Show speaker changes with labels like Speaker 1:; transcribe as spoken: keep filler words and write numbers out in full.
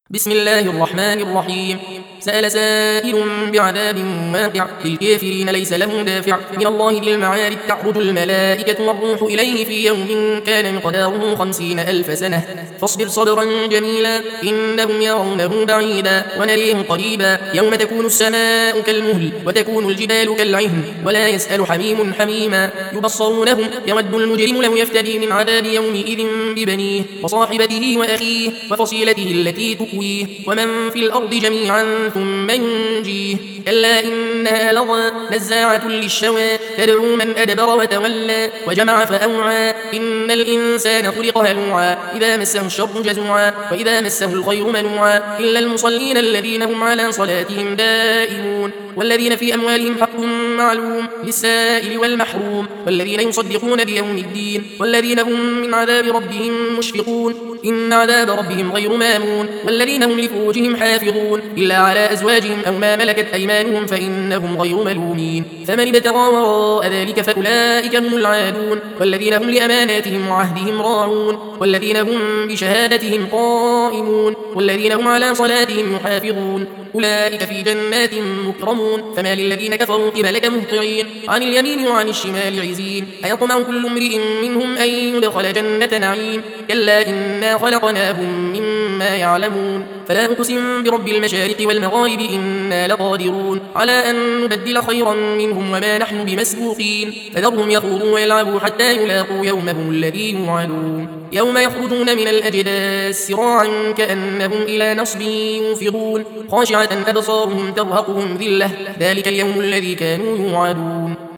Speaker 1: بسم الله الرحمن الرحيم. سأل سائل بعذاب واقع للكافرين ليس له دافع من الله ذي المعارج تعرج الملائكة والروح إليه في يوم كان مقداره خمسين ألف سنة فاصبر صبرا جميلا إنهم يرونه بعيدا ونريه قريبا يوم تكون السماء كالمهل وتكون الجبال كالعهن ولا يسأل حميم حميما يبصرونهم يود المجرم لو يفتدي من عذاب يومئذ ببنيه وصاحبته وأخيه وفصيلته التي تؤويه ومن في الأرض جميعا ثم ينجيه كلا إنها لظى نزاعة للشوى تدعو من أدبر وتولى وجمع فأوعى إن الإنسان خلق هلوعا إذا مسه الشر جزوعا وإذا مسه الخير منوعا إلا المصلين الذين هم على صلاتهم دائمون والذين في أموالهم حق معلوم للسائل والمحروم والذين يصدقون بيوم الدين والذين هم من عذاب ربهم مشفقون إن عذاب ربهم غير مامون والذين هم لفروجهم حافظون إلا على أزواجهم أو ما ملكت أيمانهم فإنهم غير ملومين فمن ابتغى وراء ذلك فأولئك هم العادون والذين هم لأماناتهم وعهدهم راعون والذين هم بشهادتهم قائمون والذين هم على صلاتهم يحافظون أولئك في جنات مكرمون فما للذين كفروا قبلك مهطعين عن اليمين وعن الشمال عزين أيطمع كل امرئ منهم أن يدخل جنة نعيم كلا إنا خلقناهم مما يعلمون فلا أقسم برب المشارق والمغارب إنا لقادرون على أن نبدل خيرا منهم وما نحن بمسبوقين فذرهم يخوضوا ويلعبوا حتى يلاقوا يومهم الذي يوعدون يوم يخرجون من الأجداث سراعا كأنهم إلى نصب يوفضون خاشعة أبصارهم ترهقهم ذلة ذلك اليوم الذي كانوا يوعدون